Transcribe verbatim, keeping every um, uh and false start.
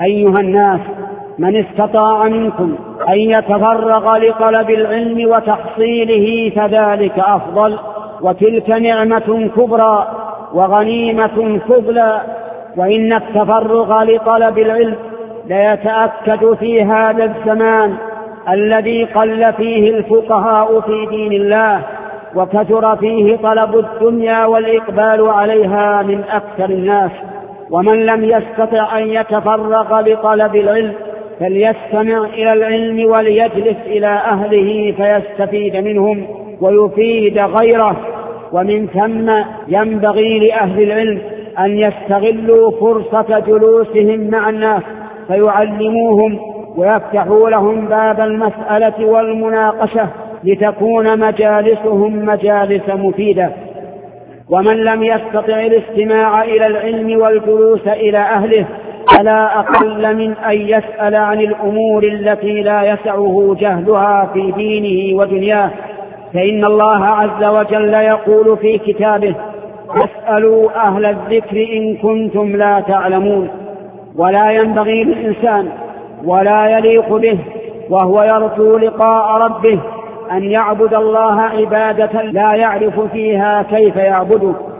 أيها الناس، من استطاع منكم أن يتفرغ لطلب العلم وتحصيله فذلك أفضل، وتلك نعمة كبرى وغنيمة فضلى. وإن التفرغ لطلب العلم ليتأكد في هذا الزمان الذي قل فيه الفقهاء في دين الله وكثر فيه طلب الدنيا والإقبال عليها من أكثر الناس. ومن لم يستطع أن يتفرغ لطلب العلم فليستمع إلى العلم وليجلس إلى أهله فيستفيد منهم ويفيد غيره. ومن ثم ينبغي لأهل العلم أن يستغلوا فرصة جلوسهم مع الناس فيعلموهم ويفتحوا لهم باب المسألة والمناقشة لتكون مجالسهم مجالس مفيدة. ومن لم يستطع الاستماع إلى العلم والجلوس إلى أهله فلا أقل من أن يسأل عن الأمور التي لا يسعه جهلها في دينه ودنياه، فإن الله عز وجل يقول في كتابه: فاسألوا أهل الذكر إن كنتم لا تعلمون. ولا ينبغي للإنسان ولا يليق به وهو يرجو لقاء ربه أن يعبد الله عبادة لا يعرف فيها كيف يعبده،